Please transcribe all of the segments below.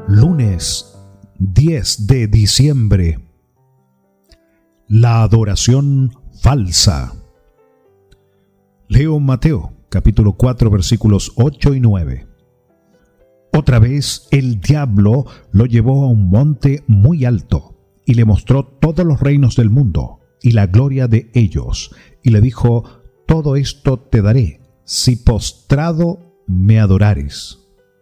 Lunes 10 de diciembre. La adoración falsa. Leo Mateo, capítulo 4, versículos 8 y 9. Otra vez el diablo lo llevó a un monte muy alto y le mostró todos los reinos del mundo y la gloria de ellos, y le dijo: todo esto te daré, si postrado me adorares.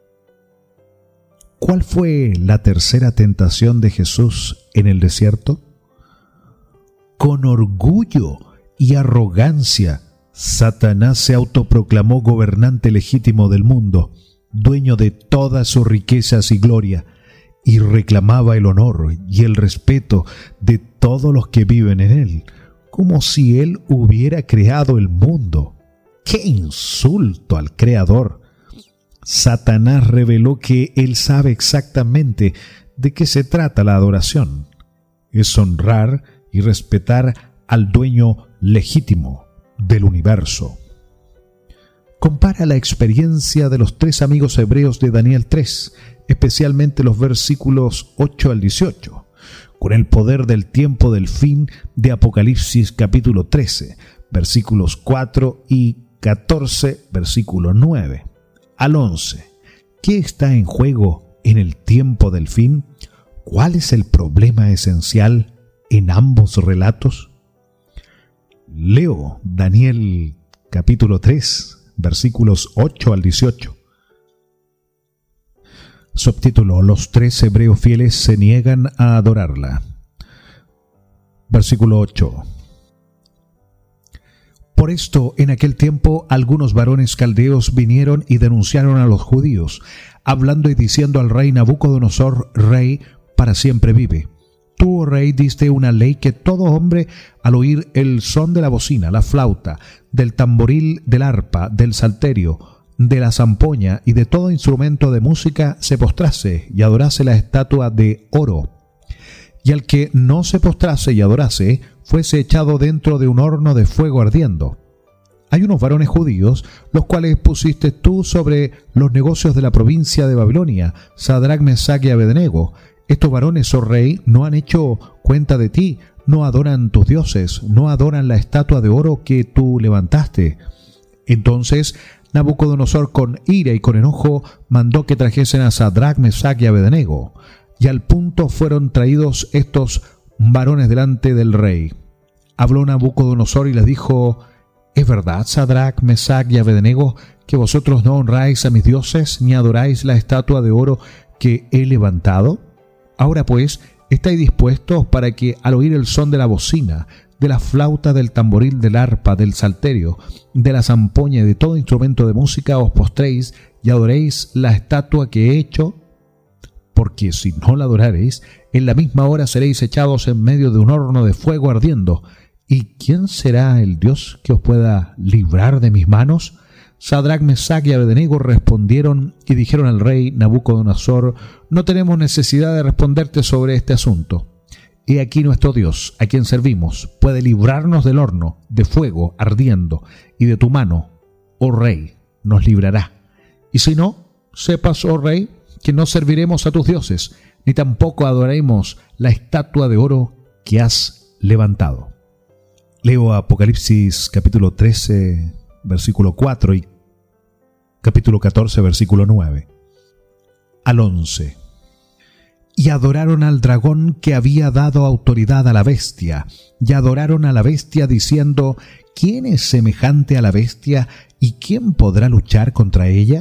¿Cuál fue la tercera tentación de Jesús en el desierto? Con orgullo y arrogancia, Satanás se autoproclamó gobernante legítimo del mundo, dueño de todas sus riquezas y gloria, y reclamaba el honor y el respeto de todos los que viven en él, como si él hubiera creado el mundo. ¡Qué insulto al Creador! Satanás reveló que él sabe exactamente de qué se trata la adoración. Es honrar y respetar al dueño legítimo del universo. Compara la experiencia de los tres amigos hebreos de Daniel 3, especialmente los versículos 8 al 18, con el poder del tiempo del fin de Apocalipsis capítulo 13, versículos 4 y 14, versículo 9 al 11. ¿Qué está en juego en el tiempo del fin? ¿Cuál es el problema esencial en ambos relatos? Leo Daniel capítulo 3, versículos 8 al 18. Subtítulo: Los tres hebreos fieles se niegan a adorarla. Versículo 8. Por esto, en aquel tiempo, algunos varones caldeos vinieron y denunciaron a los judíos, hablando y diciendo al rey Nabucodonosor: Rey, para siempre vive. Tú, oh rey, diste una ley que todo hombre, al oír el son de la bocina, la flauta, del tamboril, del arpa, del salterio, de la zampoña y de todo instrumento de música, se postrase y adorase la estatua de oro. Y al que no se postrase y adorase, fuese echado dentro de un horno de fuego ardiendo. Hay unos varones judíos, los cuales pusiste tú sobre los negocios de la provincia de Babilonia, Sadrach, Mesach y Abednego. Estos varones, oh rey, no han hecho cuenta de ti, no adoran tus dioses, no adoran la estatua de oro que tú levantaste. Entonces Nabucodonosor, con ira y con enojo, mandó que trajesen a Sadrach, Mesach y Abednego. Y al punto fueron traídos estos varones delante del rey. Habló Nabucodonosor y les dijo: ¿Es verdad, Sadrach, Mesach y Abednego, que vosotros no honráis a mis dioses, ni adoráis la estatua de oro que he levantado? Ahora pues, ¿estáis dispuestos para que, al oír el son de la bocina, de la flauta, del tamboril, del arpa, del salterio, de la zampoña y de todo instrumento de música, os postréis y adoréis la estatua que he hecho? Porque si no la adorareis, en la misma hora seréis echados en medio de un horno de fuego ardiendo. ¿Y quién será el Dios que os pueda librar de mis manos? Sadrach, Mesach y Abednego respondieron y dijeron al rey Nabucodonosor: no tenemos necesidad de responderte sobre este asunto. He aquí nuestro Dios, a quien servimos, puede librarnos del horno de fuego ardiendo, y de tu mano, oh rey, nos librará. Y si no, sepas, oh rey, que no serviremos a tus dioses, ni tampoco adoraremos la estatua de oro que has levantado. Leo Apocalipsis capítulo 13, versículo 4 y capítulo 14, versículo 9 al 11. Y adoraron al dragón que había dado autoridad a la bestia, y adoraron a la bestia diciendo: ¿quién es semejante a la bestia y quién podrá luchar contra ella?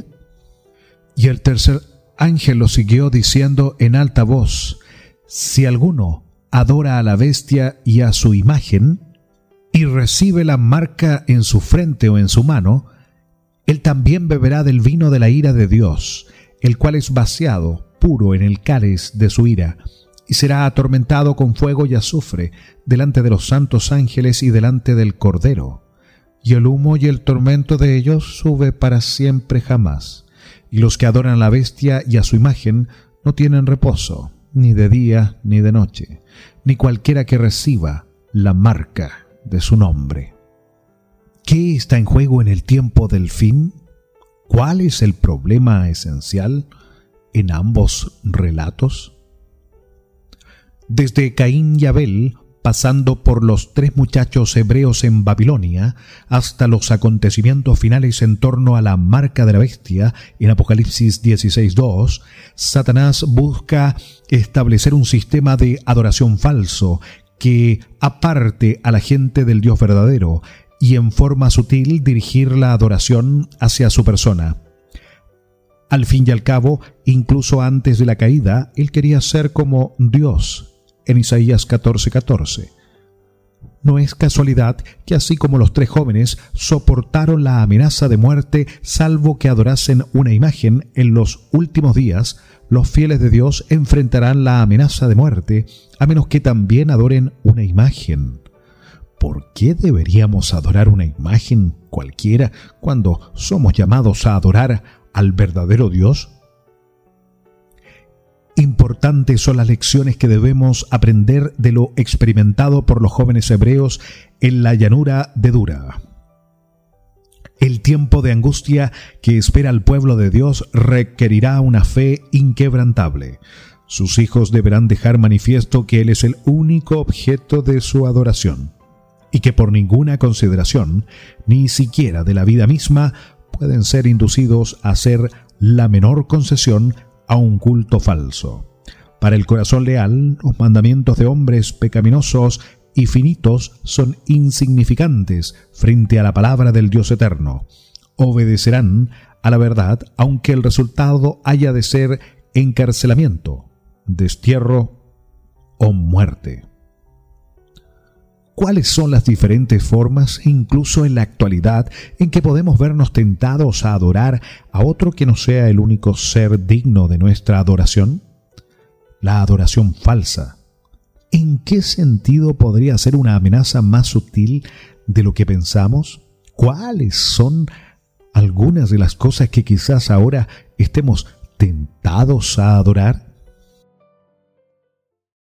Y el tercer ángel lo siguió diciendo en alta voz: si alguno adora a la bestia y a su imagen, y recibe la marca en su frente o en su mano, él también beberá del vino de la ira de Dios, el cual es vaciado puro en el cáliz de su ira, y será atormentado con fuego y azufre delante de los santos ángeles y delante del Cordero. Y el humo y el tormento de ellos sube para siempre jamás. Y los que adoran a la bestia y a su imagen no tienen reposo, ni de día ni de noche, ni cualquiera que reciba la marca de su nombre. ¿Qué está en juego en el tiempo del fin? ¿Cuál es el problema esencial en ambos relatos? Desde Caín y Abel, pasando por los 3 muchachos hebreos en Babilonia, hasta los acontecimientos finales en torno a la marca de la bestia en Apocalipsis 16:2, Satanás busca establecer un sistema de adoración falso que aparte a la gente del Dios verdadero y en forma sutil dirigir la adoración hacia su persona. Al fin y al cabo, incluso antes de la caída, él quería ser como Dios, en Isaías 14:14. No es casualidad que así como los 3 jóvenes soportaron la amenaza de muerte salvo que adorasen una imagen, en los últimos días los fieles de Dios enfrentarán la amenaza de muerte a menos que también adoren una imagen. ¿Por qué deberíamos adorar una imagen cualquiera cuando somos llamados a adorar al verdadero Dios? Importantes son las lecciones que debemos aprender de lo experimentado por los jóvenes hebreos en la llanura de Dura. El tiempo de angustia que espera al pueblo de Dios requerirá una fe inquebrantable. Sus hijos deberán dejar manifiesto que Él es el único objeto de su adoración y que por ninguna consideración, ni siquiera de la vida misma, pueden ser inducidos a hacer la menor concesión a un culto falso. Para el corazón leal, los mandamientos de hombres pecaminosos y finitos son insignificantes frente a la palabra del Dios eterno. Obedecerán a la verdad, aunque el resultado haya de ser encarcelamiento, destierro o muerte. ¿Cuáles son las diferentes formas, incluso en la actualidad, en que podemos vernos tentados a adorar a otro que no sea el único ser digno de nuestra adoración? La adoración falsa. ¿En qué sentido podría ser una amenaza más sutil de lo que pensamos? ¿Cuáles son algunas de las cosas que quizás ahora estemos tentados a adorar?